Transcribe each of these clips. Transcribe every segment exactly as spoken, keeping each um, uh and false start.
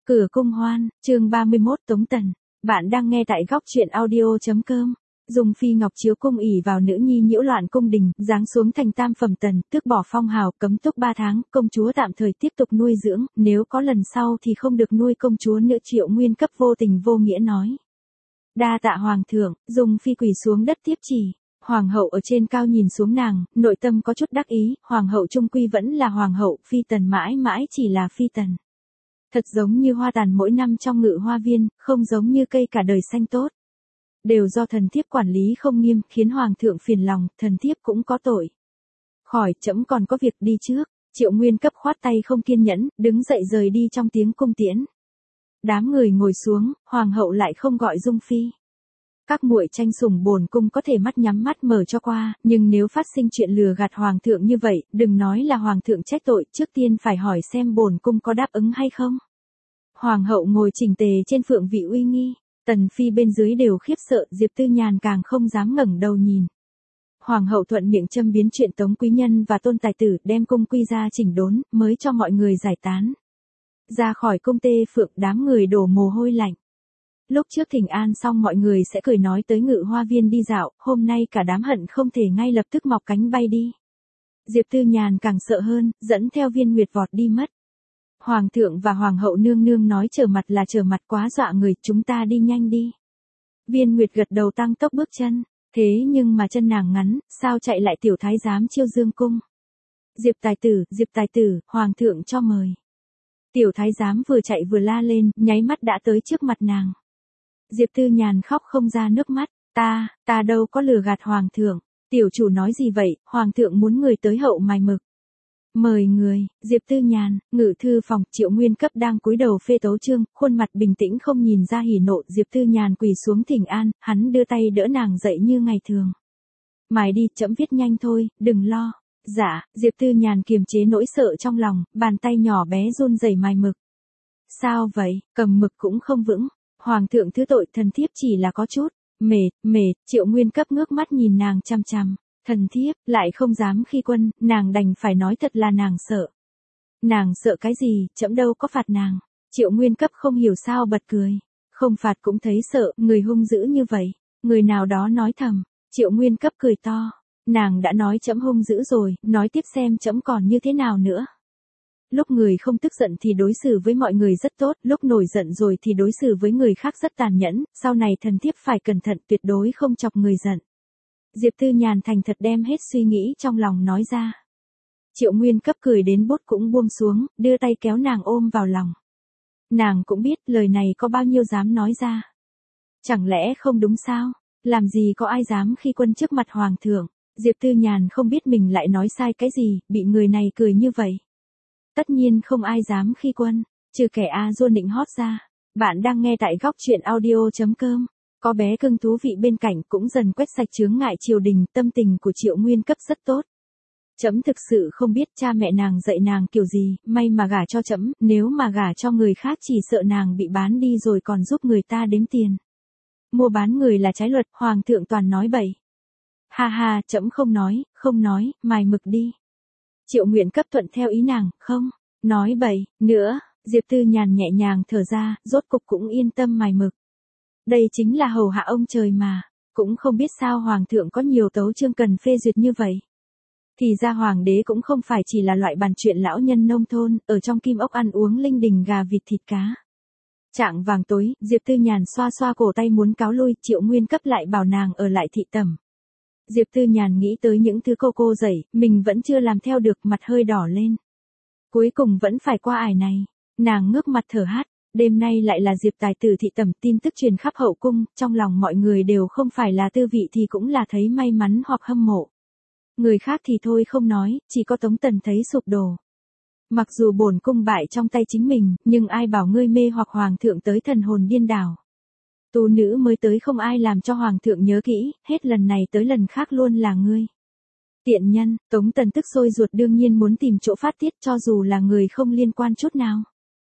Cửa cung hoan, chương ba mươi mốt Tống Tần. Bạn đang nghe tại góc truyện audio.com. Dùng phi ngọc chiếu cung ỷ vào nữ nhi nhiễu loạn cung đình, giáng xuống thành tam phẩm tần, tước bỏ phong hào, cấm túc ba tháng, công chúa tạm thời tiếp tục nuôi dưỡng, nếu có lần sau thì không được nuôi công chúa nữa. Triệu Nguyên Cấp vô tình vô nghĩa nói. Đa tạ hoàng thượng, dùng phi quỳ xuống đất tiếp chỉ. Hoàng hậu ở trên cao nhìn xuống nàng, nội tâm có chút đắc ý, hoàng hậu trung quy vẫn là hoàng hậu, phi tần mãi mãi chỉ là phi tần. Thật giống như hoa tàn mỗi năm trong ngự hoa viên, không giống như cây cả đời xanh tốt. Đều do thần thiếp quản lý không nghiêm, khiến hoàng thượng phiền lòng, thần thiếp cũng có tội. Khỏi, trẫm còn có việc đi trước. Triệu Nguyên Cấp khoát tay không kiên nhẫn, đứng dậy rời đi trong tiếng cung tiễn. Đám người ngồi xuống, hoàng hậu lại không gọi dung phi. Các muội tranh sủng bổn cung có thể mắt nhắm mắt mở cho qua, nhưng nếu phát sinh chuyện lừa gạt hoàng thượng như vậy, đừng nói là hoàng thượng trách tội, trước tiên phải hỏi xem bổn cung có đáp ứng hay không. Hoàng hậu ngồi chỉnh tề trên phượng vị uy nghi, tần phi bên dưới đều khiếp sợ, Diệp Tư Nhàn càng không dám ngẩng đầu nhìn. Hoàng hậu thuận miệng châm biếm chuyện Tống quý nhân và Tôn tài tử, đem cung quy ra chỉnh đốn, mới cho mọi người giải tán. Ra khỏi cung tê phượng, đám người đổ mồ hôi lạnh. Lúc trước thỉnh an xong mọi người sẽ cười nói tới ngự hoa viên đi dạo, hôm nay cả đám hận không thể ngay lập tức mọc cánh bay đi. Diệp Tư Nhàn càng sợ hơn, dẫn theo Viên Nguyệt vọt đi mất. Hoàng thượng và hoàng hậu nương nương nói trở mặt là trở mặt, quá dọa người, chúng ta đi nhanh đi. Viên Nguyệt gật đầu tăng tốc bước chân, thế nhưng mà chân nàng ngắn, sao chạy lại tiểu thái giám Chiêu Dương cung. Diệp tài tử, Diệp tài tử, hoàng thượng cho mời. Tiểu thái giám vừa chạy vừa la lên, nháy mắt đã tới trước mặt nàng. Diệp Tư Nhàn khóc không ra nước mắt, ta, ta đâu có lừa gạt hoàng thượng, tiểu chủ nói gì vậy, hoàng thượng muốn người tới hậu mài mực. Mời người, Diệp Tư Nhàn, ngự thư phòng, Triệu Nguyên Cấp đang cúi đầu phê tấu chương, khuôn mặt bình tĩnh không nhìn ra hỉ nộ. Diệp Tư Nhàn quỳ xuống thỉnh an, hắn đưa tay đỡ nàng dậy như ngày thường. Mài đi, chậm viết nhanh thôi, đừng lo. Dạ, Diệp Tư Nhàn kiềm chế nỗi sợ trong lòng, bàn tay nhỏ bé run rẩy mài mực. Sao vậy, cầm mực cũng không vững. Hoàng thượng thứ tội, thần thiếp chỉ là có chút mệt, mệt. Triệu Nguyên Cấp ngước mắt nhìn nàng chằm chằm. Thần thiếp lại không dám khi quân, nàng đành phải nói thật là nàng sợ. Nàng sợ cái gì, trẫm đâu có phạt nàng. Triệu Nguyên Cấp không hiểu sao bật cười. Không phạt cũng thấy sợ, người hung dữ như vậy. Người nào đó nói thầm. Triệu Nguyên Cấp cười to. Nàng đã nói trẫm hung dữ rồi, nói tiếp xem trẫm còn như thế nào nữa. Lúc người không tức giận thì đối xử với mọi người rất tốt, lúc nổi giận rồi thì đối xử với người khác rất tàn nhẫn, sau này thần thiếp phải cẩn thận, tuyệt đối không chọc người giận. Diệp Tư Nhàn thành thật đem hết suy nghĩ trong lòng nói ra. Triệu Nguyên Cấp cười đến bút cũng buông xuống, đưa tay kéo nàng ôm vào lòng. Nàng cũng biết lời này có bao nhiêu dám nói ra. Chẳng lẽ không đúng sao? Làm gì có ai dám khi quân trước mặt hoàng thượng? Diệp Tư Nhàn không biết mình lại nói sai cái gì, bị người này cười như vậy. Tất nhiên không ai dám khi quân, trừ kẻ A Dua nịnh hót ra. Bạn đang nghe tại góc truyện audio.com. Có bé cưng thú vị bên cạnh cũng dần quét sạch chướng ngại triều đình, tâm tình của Triệu Nguyên Cấp rất tốt. Trẫm thực sự không biết cha mẹ nàng dạy nàng kiểu gì, may mà gả cho trẫm, nếu mà gả cho người khác chỉ sợ nàng bị bán đi rồi còn giúp người ta đếm tiền. Mua bán người là trái luật, hoàng thượng toàn nói bậy. Ha ha, trẫm không nói, không nói, mài mực đi. Triệu Nguyên Cấp thuận theo ý nàng, không, nói bậy, nữa. Diệp Tư Nhàn nhẹ nhàng thở ra, rốt cục cũng yên tâm mài mực. Đây chính là hầu hạ ông trời mà, cũng không biết sao hoàng thượng có nhiều tấu chương cần phê duyệt như vậy. Thì ra hoàng đế cũng không phải chỉ là loại bàn chuyện lão nhân nông thôn, ở trong kim ốc ăn uống linh đình gà vịt thịt cá. Chạng vàng tối, Diệp Tư Nhàn xoa xoa cổ tay muốn cáo lui, Triệu Nguyên Cấp lại bảo nàng ở lại thị tẩm. Diệp Tư Nhàn nghĩ tới những thứ cô cô dạy, mình vẫn chưa làm theo được, mặt hơi đỏ lên. Cuối cùng vẫn phải qua ải này, nàng ngước mặt thở hắt. Đêm nay lại là Diệp tài tử thị tẩm, tin tức truyền khắp hậu cung, trong lòng mọi người đều không phải là tư vị thì cũng là thấy may mắn hoặc hâm mộ. Người khác thì thôi không nói, chỉ có Tống Tần thấy sụp đổ. Mặc dù bổn cung bại trong tay chính mình, nhưng ai bảo ngươi mê hoặc hoàng thượng tới thần hồn điên đảo. Tu nữ mới tới không ai làm cho hoàng thượng nhớ kỹ, hết lần này tới lần khác luôn là ngươi. Tiện nhân, Tống Tần tức sôi ruột, đương nhiên muốn tìm chỗ phát tiết cho dù là người không liên quan chút nào.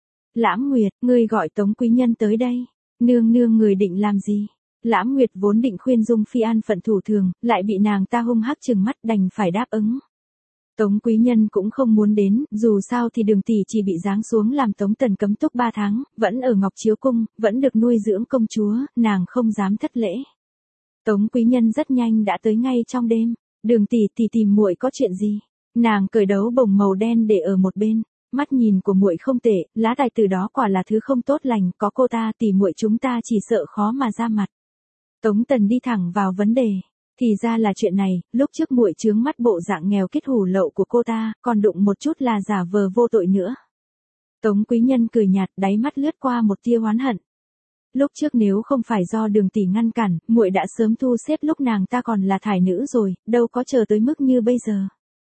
Lãm Nguyệt, ngươi gọi Tống quý nhân tới đây. Nương nương người định làm gì? Lãm Nguyệt vốn định khuyên Dung Phi an phận thủ thường, lại bị nàng ta hung hắc trừng mắt, đành phải đáp ứng. Tống Quý Nhân cũng không muốn đến, dù sao thì Đường tỷ chỉ bị giáng xuống làm Tống Tần cấm túc ba tháng, vẫn ở Ngọc Chiếu Cung, vẫn được nuôi dưỡng công chúa, nàng không dám thất lễ. Tống Quý Nhân rất nhanh đã tới ngay trong đêm. Đường tỷ tỷ tìm muội có chuyện gì? Nàng cởi đấu bồng màu đen để ở một bên. Mắt nhìn của muội không tệ, lá tài tử đó quả là thứ không tốt lành, có cô ta tỷ muội chúng ta chỉ sợ khó mà ra mặt. Tống Tần đi thẳng vào vấn đề. Thì ra là chuyện này, lúc trước muội chướng mắt bộ dạng nghèo kết hủ lậu của cô ta, còn đụng một chút là giả vờ vô tội nữa. Tống Quý Nhân cười nhạt, đáy mắt lướt qua một tia oán hận. Lúc trước nếu không phải do Đường tỷ ngăn cản, muội đã sớm thu xếp lúc nàng ta còn là thải nữ rồi, đâu có chờ tới mức như bây giờ.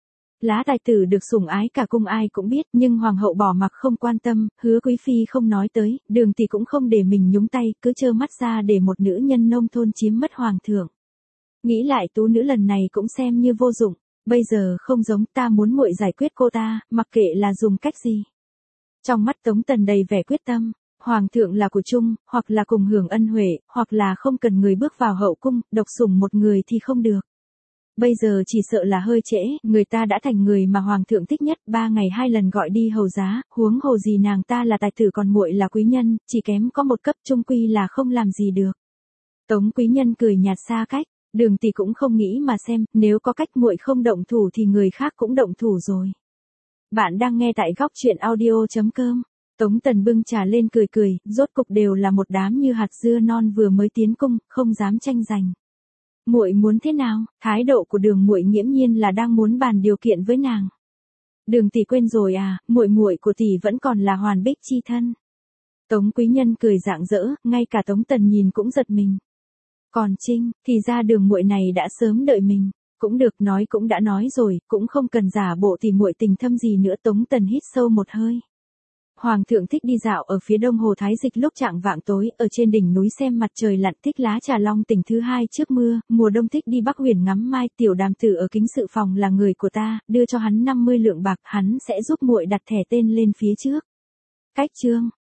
Lá tài tử được sủng ái cả cung ai cũng biết, nhưng hoàng hậu bỏ mặc không quan tâm, Hứa quý phi không nói tới, Đường tỷ cũng không để mình nhúng tay, cứ trơ mắt ra để một nữ nhân nông thôn chiếm mất hoàng thượng. Nghĩ lại tú nữ lần này cũng xem như vô dụng, bây giờ không giống, ta muốn muội giải quyết cô ta, mặc kệ là dùng cách gì. Trong mắt Tống Tần đầy vẻ quyết tâm, hoàng thượng là của chung, hoặc là cùng hưởng ân huệ, hoặc là không cần người bước vào hậu cung, độc sủng một người thì không được. Bây giờ chỉ sợ là hơi trễ, người ta đã thành người mà hoàng thượng thích nhất, ba ngày hai lần gọi đi hầu giá, huống hồ gì nàng ta là tài tử còn muội là quý nhân, chỉ kém có một cấp trung quy là không làm gì được. Tống Quý Nhân cười nhạt xa cách, Đường tỷ cũng không nghĩ mà xem, nếu có cách muội không động thủ thì người khác cũng động thủ rồi. Bạn đang nghe tại góc truyện audio chấm com. Tống Tần bưng trà lên cười cười, rốt cục đều là một đám như hạt dưa non vừa mới tiến cung, không dám tranh giành. Muội muốn thế nào? Thái độ của Đường muội nghiễm nhiên là đang muốn bàn điều kiện với nàng. Đường tỷ quên rồi à, muội muội của tỷ vẫn còn là Hoàn Bích chi thân. Tống Quý Nhân cười rạng rỡ, ngay cả Tống Tần nhìn cũng giật mình. Còn Trinh, thì ra Đường muội này đã sớm đợi mình. Cũng được, nói cũng đã nói rồi, cũng không cần giả bộ thì muội tình thâm gì nữa. Tống Tần hít sâu một hơi. Hoàng thượng thích đi dạo ở phía đông hồ Thái Dịch lúc chạng vạng tối, ở trên đỉnh núi xem mặt trời lặn, thích lá trà long tỉnh thứ hai trước mưa, mùa đông thích đi Bắc Huyền ngắm mai. Tiểu Đàm tử ở kính sự phòng là người của ta, đưa cho hắn năm mươi lượng bạc, hắn sẽ giúp muội đặt thẻ tên lên phía trước. Cách chương